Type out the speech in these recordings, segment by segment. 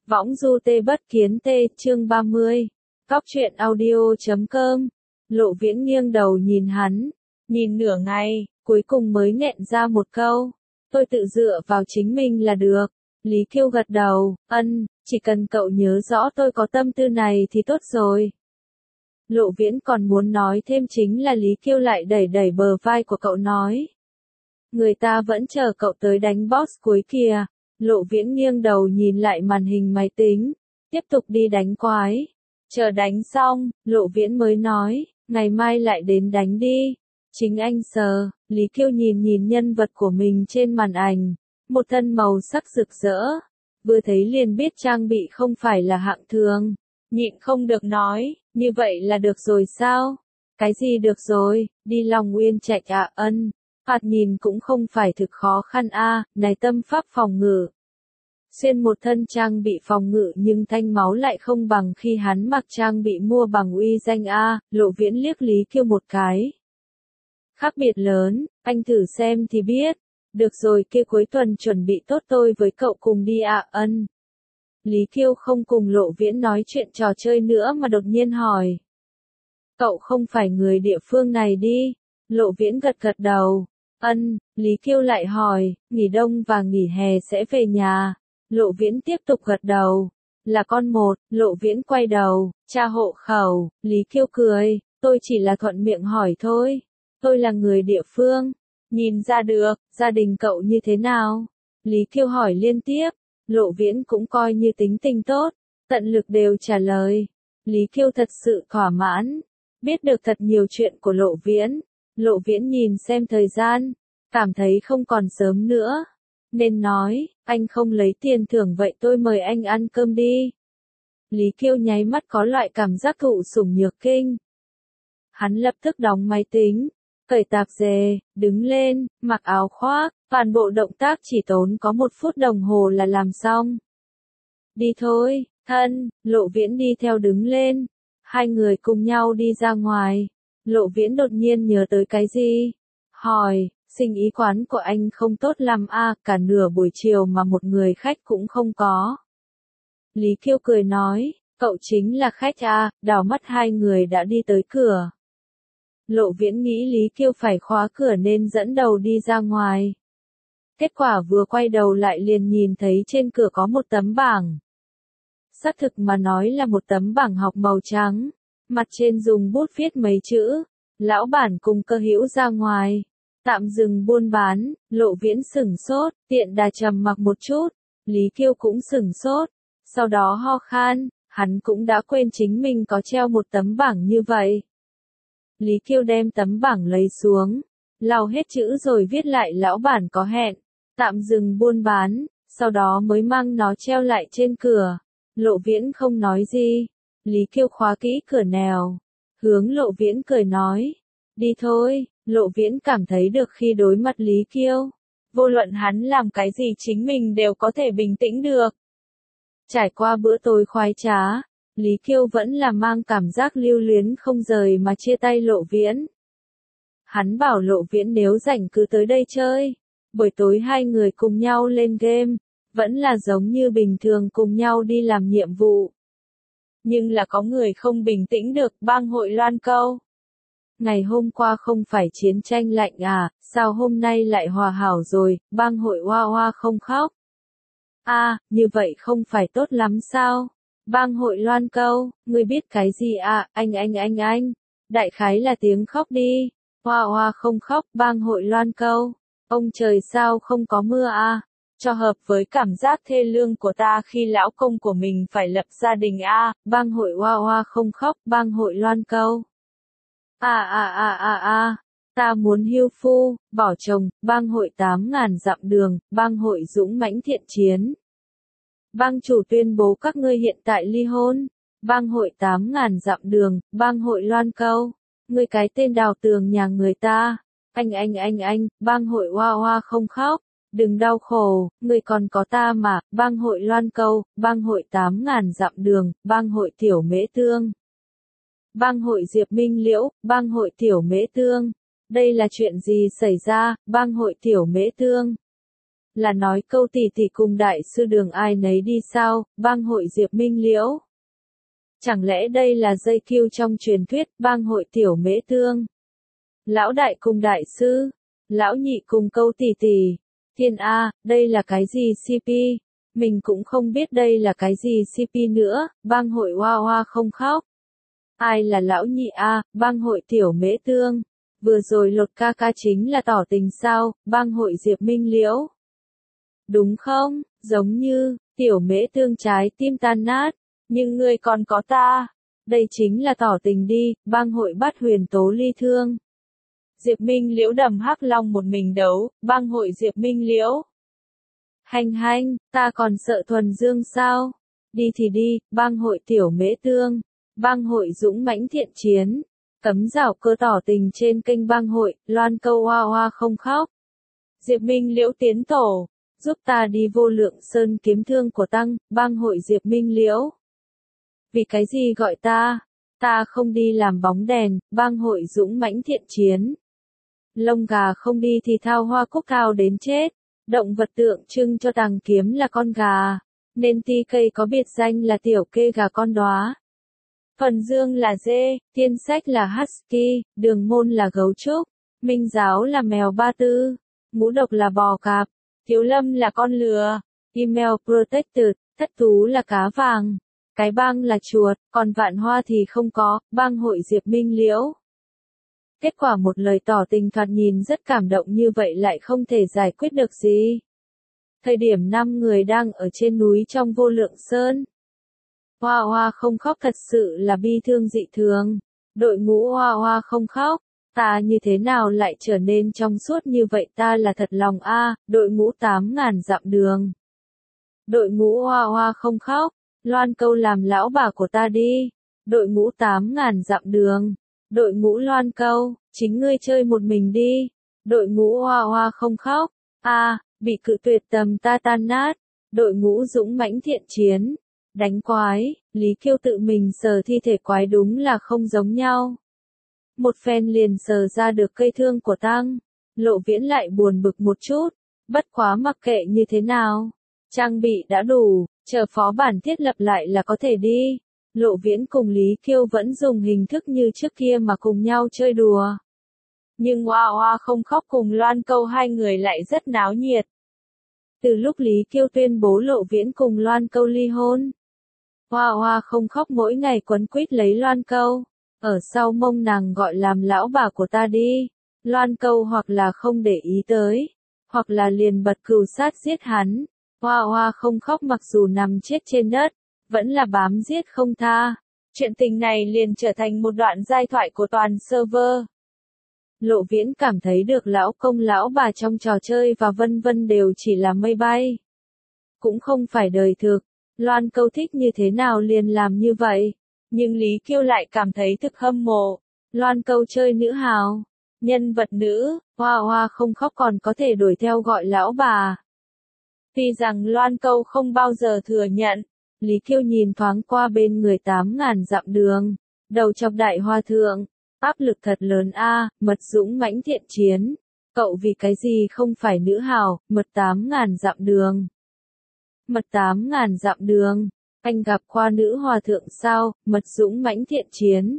Võng du tê bất kiến tê, chương 30. Cóc truyện audio.com. Lộ Viễn nghiêng đầu nhìn hắn, nhìn nửa ngày, cuối cùng mới nghẹn ra một câu. Tôi tự dựa vào chính mình là được. Lý Kiêu gật đầu, chỉ cần cậu nhớ rõ tôi có tâm tư này thì tốt rồi. Lộ Viễn còn muốn nói thêm chính là Lý Kiêu lại đẩy đẩy bờ vai của cậu nói. Người ta vẫn chờ cậu tới đánh boss cuối kìa. Lộ Viễn nghiêng đầu nhìn lại màn hình máy tính, tiếp tục đi đánh quái. Chờ đánh xong, Lộ Viễn mới nói, ngày mai lại đến đánh đi. Chính anh sờ, Lý Kiêu nhìn nhân vật của mình trên màn ảnh, một thân màu sắc rực rỡ, vừa thấy liền biết trang bị không phải là hạng thường, nhịn không được nói, như vậy là được rồi sao? Cái gì được rồi, đi Long Nguyên Trạch à? Phạt nhìn cũng không phải thực khó khăn a, này tâm pháp phòng ngự. Xuyên một thân trang bị phòng ngự nhưng thanh máu lại không bằng khi hắn mặc trang bị mua bằng uy danh a, Lộ Viễn liếc Lý Kiêu một cái. Khác biệt lớn, anh thử xem thì biết. Được rồi, kia cuối tuần chuẩn bị tốt tôi với cậu cùng đi ạ. Lý Kiêu không cùng Lộ Viễn nói chuyện trò chơi nữa mà đột nhiên hỏi. Cậu không phải người địa phương này đi. Lộ Viễn gật gật đầu. Lý Kiêu lại hỏi, nghỉ đông và nghỉ hè sẽ về nhà. Lộ Viễn tiếp tục gật đầu. Là con một, Lộ Viễn quay đầu, tra hộ khẩu, Lý Kiêu cười, tôi chỉ là thuận miệng hỏi thôi. Tôi là người địa phương. Nhìn ra được, gia đình cậu như thế nào? Lý Kiêu hỏi liên tiếp. Lộ Viễn cũng coi như tính tình tốt, tận lực đều trả lời. Lý Kiêu thật sự thỏa mãn, biết được thật nhiều chuyện của Lộ Viễn. Lộ Viễn nhìn xem thời gian, cảm thấy không còn sớm nữa, nên nói, anh không lấy tiền thưởng vậy tôi mời anh ăn cơm đi. Lý Kiêu nháy mắt có loại cảm giác thụ sủng nhược kinh. Hắn lập tức đóng máy tính, cởi tạp dề, đứng lên, mặc áo khoác, toàn bộ động tác chỉ tốn có 1 phút đồng hồ là làm xong. Đi thôi, thân, Lộ Viễn đi theo đứng lên. Hai người cùng nhau đi ra ngoài. Lộ Viễn đột nhiên nhớ tới cái gì? Hỏi, sinh ý quán của anh không tốt lắm à, cả nửa buổi chiều mà một người khách cũng không có. Lý Kiêu cười nói, cậu chính là khách à, đảo mắt hai người đã đi tới cửa. Lộ Viễn nghĩ Lý Kiêu phải khóa cửa nên dẫn đầu đi ra ngoài. Kết quả vừa quay đầu lại liền nhìn thấy trên cửa có một tấm bảng. Xác thực mà nói là một tấm bảng học màu trắng, mặt trên dùng bút viết mấy chữ, lão bản cùng cơ hữu ra ngoài, tạm dừng buôn bán. Lộ Viễn sửng sốt, tiện đà trầm mặc một chút, Lý Kiêu cũng sửng sốt, sau đó ho khan, hắn cũng đã quên chính mình có treo một tấm bảng như vậy. Lý Kiêu đem tấm bảng lấy xuống, lau hết chữ rồi viết lại lão bản có hẹn, tạm dừng buôn bán, sau đó mới mang nó treo lại trên cửa. Lộ Viễn không nói gì. Lý Kiêu khóa kỹ cửa nèo, hướng Lộ Viễn cười nói, đi thôi. Lộ Viễn cảm thấy được khi đối mặt Lý Kiêu, vô luận hắn làm cái gì chính mình đều có thể bình tĩnh được. Trải qua bữa tối khoái trá, Lý Kiêu vẫn là mang cảm giác lưu luyến không rời mà chia tay Lộ Viễn. Hắn bảo Lộ Viễn nếu rảnh cứ tới đây chơi, buổi tối hai người cùng nhau lên game, vẫn là giống như bình thường cùng nhau đi làm nhiệm vụ. Nhưng là có người không bình tĩnh được, bang hội Loan Câu. Ngày hôm qua không phải chiến tranh lạnh à, sao hôm nay lại hòa hảo rồi, bang hội Hoa Hoa không khóc. Như vậy không phải tốt lắm sao? Bang hội Loan Câu, ngươi biết cái gì à, anh, đại khái là tiếng khóc đi. Hoa Hoa không khóc, bang hội Loan Câu. Ông trời sao không có mưa à? Cho hợp với cảm giác thê lương của ta khi lão công của mình phải lập gia đình à, bang hội Hoa Hoa không khóc, bang hội Loan Câu. Ta muốn hưu phu, bỏ chồng, bang hội 8.000 dặm đường, bang hội dũng mãnh thiện chiến. Bang chủ tuyên bố các ngươi hiện tại ly hôn. Bang hội 8.000 dặm đường, bang hội Loan Câu. Ngươi cái tên đào tường nhà người ta. Anh, bang hội Hoa Hoa không khóc. Đừng đau khổ, ngươi còn có ta mà. Bang hội Loan Câu, bang hội 8.000 dặm đường, bang hội Tiểu Mễ Tương. Bang hội Diệp Minh Liễu, bang hội Tiểu Mễ Tương. Đây là chuyện gì xảy ra, bang hội Tiểu Mễ Tương? Là nói câu tỷ tỷ cùng đại sư đường ai nấy đi sao, bang hội Diệp Minh Liễu. Chẳng lẽ đây là dây kiêu trong truyền thuyết, bang hội tiểu mễ tương. Lão đại cùng đại sư, lão nhị cùng câu tỷ tỷ. Thiên A, đây là cái gì CP? Mình cũng không biết đây là cái gì CP nữa, bang hội Hoa Hoa không khóc. Ai là lão nhị A, bang hội tiểu mễ tương. Vừa rồi Lột ca ca chính là tỏ tình sao, bang hội Diệp Minh Liễu. Đúng không, giống như, tiểu mễ tương trái tim tan nát, nhưng ngươi còn có ta. Đây chính là tỏ tình đi, bang hội Bát Huyền Tố ly thương. Diệp Minh Liễu đầm hắc long một mình đấu, bang hội Diệp Minh Liễu. Hành hành, ta còn sợ thuần dương sao? Đi thì đi, bang hội tiểu mễ tương, bang hội dũng mãnh thiện chiến. Cấm rào cơ tỏ tình trên kênh bang hội, loan câu hoa hoa không khóc. Diệp Minh Liễu tiến tổ, giúp ta đi vô lượng sơn kiếm thương của tăng, bang hội Diệp Minh Liễu. Vì cái gì gọi ta? Ta không đi làm bóng đèn, bang hội dũng mãnh thiện chiến. Lông gà không đi thì thao hoa cúc cao đến chết. Động vật tượng trưng cho tàng kiếm là con gà, nên ti cây có biệt danh là tiểu kê gà con đóa. Phần dương là dê, tiên sách là husky, đường môn là gấu trúc, minh giáo là mèo ba tư, ngũ độc là bò cạp, thiếu lâm là con lừa, email protected, thất thú là cá vàng, cái bang là chuột, còn vạn hoa thì không có, bang hội Diệp Minh Liễu. Kết quả một lời tỏ tình thoạt nhìn rất cảm động như vậy lại không thể giải quyết được gì. Thời điểm 5 người đang ở trên núi trong vô lượng sơn. Hoa hoa không khóc thật sự là bi thương dị thường. Đội ngũ hoa hoa không khóc. Ta như thế nào lại trở nên trong suốt như vậy ta là thật lòng a đội ngũ 8.000 dặm đường. Đội ngũ hoa hoa không khóc. Loan câu làm lão bà của ta đi. Đội ngũ 8.000 dặm đường. Đội ngũ loan câu, chính ngươi chơi một mình đi. Đội ngũ hoa hoa không khóc. Bị cự tuyệt tầm ta tan nát. Đội ngũ dũng mãnh thiện chiến. Đánh quái, Lý Kiêu tự mình sờ thi thể quái đúng là không giống nhau. Một phen liền sờ ra được cây thương của tăng. Lộ Viễn lại buồn bực một chút. Bất quá mặc kệ như thế nào. Trang bị đã đủ, chờ phó bản thiết lập lại là có thể đi. Lộ Viễn cùng Lý Kiêu vẫn dùng hình thức như trước kia mà cùng nhau chơi đùa. Nhưng Hoa Hoa không khóc cùng Loan câu hai người lại rất náo nhiệt. Từ lúc Lý Kiêu tuyên bố Lộ Viễn cùng Loan câu ly hôn, Hoa Hoa không khóc mỗi ngày quấn quýt lấy Loan câu. Ở sau mông nàng gọi làm lão bà của ta đi. Loan câu hoặc là không để ý tới, hoặc là liền bật cừu sát giết hắn. Hoa Hoa không khóc mặc dù nằm chết trên đất, vẫn là bám giết không tha. Chuyện tình này liền trở thành một đoạn giai thoại của toàn server. Lộ Viễn cảm thấy được lão công lão bà trong trò chơi và vân vân đều chỉ là mây bay. Cũng không phải đời thực. Loan câu thích như thế nào liền làm như vậy. Nhưng Lý Kiêu lại cảm thấy thực hâm mộ. Loan câu chơi nữ hào. Nhân vật nữ, Hoa Hoa không khóc còn có thể đuổi theo gọi lão bà. Tuy rằng Loan câu không bao giờ thừa nhận. Lý Kiêu nhìn thoáng qua bên người 8.000 dặm đường. Đầu chọc đại hoa thượng. Áp lực thật lớn mật dũng mãnh thiện chiến. Cậu vì cái gì không phải nữ hào, mật 8.000 dặm đường. Mật 8.000 dặm đường. Anh gặp qua nữ hòa thượng sao, mật dũng mãnh thiện chiến.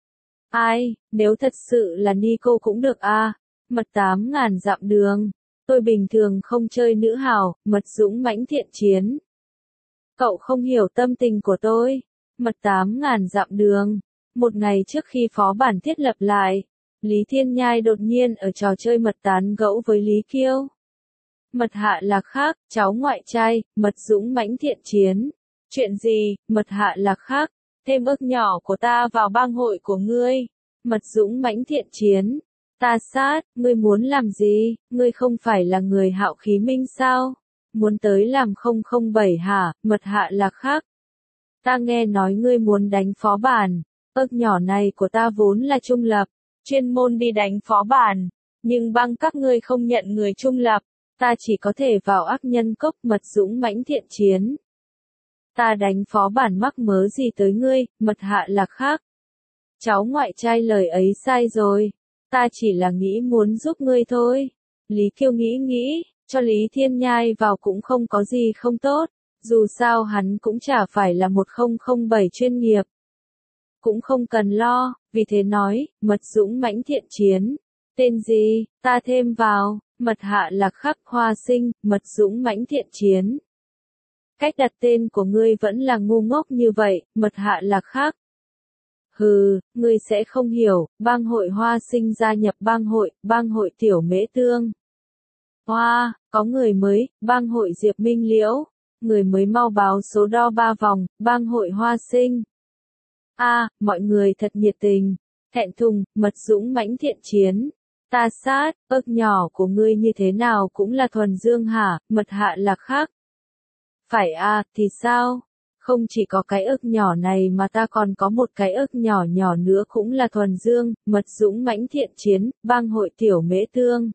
Ai, nếu thật sự là Nico cũng được mật 8.000 dặm đường. Tôi bình thường không chơi nữ hào, mật dũng mãnh thiện chiến. Cậu không hiểu tâm tình của tôi. Mật 8.000 dặm đường. Một ngày trước khi phó bản thiết lập lại, Lý Thiên Nhai đột nhiên ở trò chơi mật tán gẫu với Lý Kiêu. Mật hạ lạc khác, cháu ngoại trai, mật dũng mãnh thiện chiến. Chuyện gì, mật hạ lạc khác, thêm ước nhỏ của ta vào bang hội của ngươi. Mật dũng mãnh thiện chiến. Ta sát, ngươi muốn làm gì, ngươi không phải là người Hạo Khí Minh sao? Muốn tới làm 007 hả, mật hạ lạc khác. Ta nghe nói ngươi muốn đánh phó bản. Ước nhỏ này của ta vốn là trung lập, chuyên môn đi đánh phó bản. Nhưng băng các ngươi không nhận người trung lập. Ta chỉ có thể vào ác nhân cốc mật dũng mãnh thiện chiến. Ta đánh phó bản mắc mớ gì tới ngươi, mật hạ lạc khác. Cháu ngoại trai lời ấy sai rồi. Ta chỉ là nghĩ muốn giúp ngươi thôi. Lý Kiêu nghĩ, cho Lý Thiên Nhai vào cũng không có gì không tốt, dù sao hắn cũng chả phải là 1007 chuyên nghiệp. Cũng không cần lo, vì thế nói, mật dũng mãnh thiện chiến. Tên gì, ta thêm vào, mật hạ lạc khắc hoa sinh, mật dũng mãnh thiện chiến. Cách đặt tên của ngươi vẫn là ngu ngốc như vậy, mật hạ lạc khắc. Hừ, ngươi sẽ không hiểu, bang hội hoa sinh gia nhập bang hội tiểu mễ tương. Hoa, có người mới, bang hội Diệp Minh Liễu, người mới mau báo số đo 3 vòng, bang hội hoa sinh. Mọi người thật nhiệt tình, thẹn thùng, mật dũng mãnh thiện chiến. Ta sát, ức nhỏ của ngươi như thế nào cũng là thuần dương hả, mật hạ lạc khắc. Phải thì sao? Không chỉ có cái ức nhỏ này mà ta còn có một cái ức nhỏ nhỏ nữa cũng là thuần dương, mật dũng mãnh thiện chiến, bang hội tiểu mễ tương.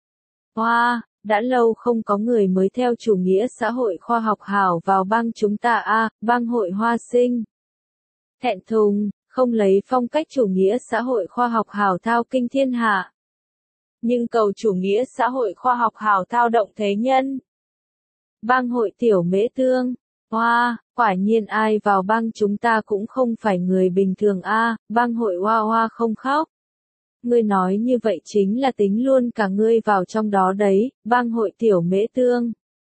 Đã lâu không có người mới theo chủ nghĩa xã hội khoa học hảo vào bang chúng ta bang hội hoa sinh. Thẹn thùng, không lấy phong cách chủ nghĩa xã hội khoa học hảo thao kinh thiên hạ. Nhưng cầu chủ nghĩa xã hội khoa học hảo thao động thế nhân. Bang hội tiểu mễ tương. Quả nhiên ai vào bang chúng ta cũng không phải người bình thường bang hội hoa không khóc. Ngươi nói như vậy chính là tính luôn cả ngươi vào trong đó đấy, bang hội tiểu mễ tương.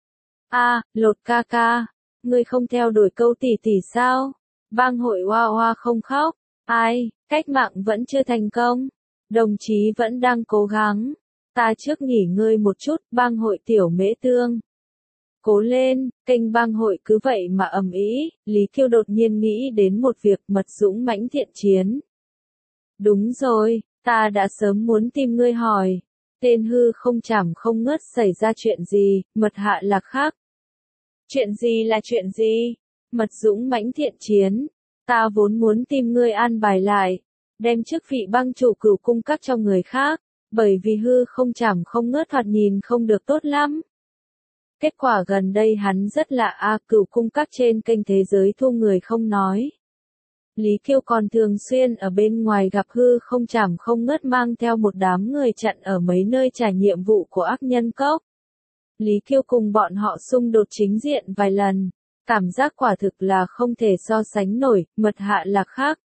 Lột ca ca, ngươi không theo đuổi câu tỷ tỷ sao? Bang hội hoa không khóc, cách mạng vẫn chưa thành công, đồng chí vẫn đang cố gắng. Ta trước nghỉ ngơi một chút, bang hội tiểu mễ tương. Cố lên, kênh bang hội cứ vậy mà ầm ĩ, Lý Kiêu đột nhiên nghĩ đến một việc, mật dũng mãnh thiện chiến. Đúng rồi, ta đã sớm muốn tìm ngươi hỏi, tên hư không chảm không ngớt xảy ra chuyện gì, mật hạ lạc khắc. Chuyện gì là chuyện gì? Mật dũng mãnh thiện chiến, ta vốn muốn tìm ngươi an bài lại, đem chức vị bang chủ cửu cung các cho người khác, bởi vì hư không chảm không ngớt thoạt nhìn không được tốt lắm. Kết quả gần đây hắn rất lạ cửu cung các trên kênh thế giới thu người không nói. Lý Kiêu còn thường xuyên ở bên ngoài gặp hư không chảm không ngớt mang theo một đám người chặn ở mấy nơi trả nhiệm vụ của ác nhân cốc. Lý Kiêu cùng bọn họ xung đột chính diện vài lần, cảm giác quả thực là không thể so sánh nổi, mật hạ lạc khắc.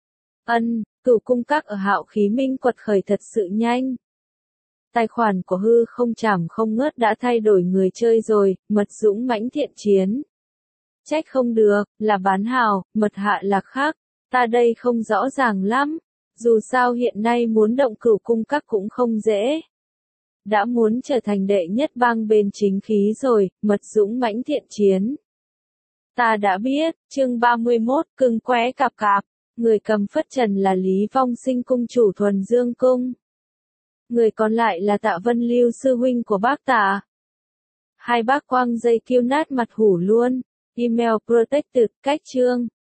Cửu cung các ở Hạo Khí Minh quật khởi thật sự nhanh. Tài khoản của hư không chảm không ngớt đã thay đổi người chơi rồi, mật dũng mãnh thiện chiến. Trách không được, là bán hào, mật hạ lạc khắc, ta đây không rõ ràng lắm, dù sao hiện nay muốn động cửu cung các cũng không dễ. Đã muốn trở thành đệ nhất bang bên chính khí rồi, mật dũng mãnh thiện chiến. Ta đã biết, chương 31, cưng quẽ cạp cạp, người cầm phất trần là Lý Vong Sinh cung chủ thuần dương cung. Người còn lại là Tạ Vân Lưu sư huynh của bác Tạ. Hai bác quăng dây kêu nát mặt hủ luôn. Email protected, cách chương.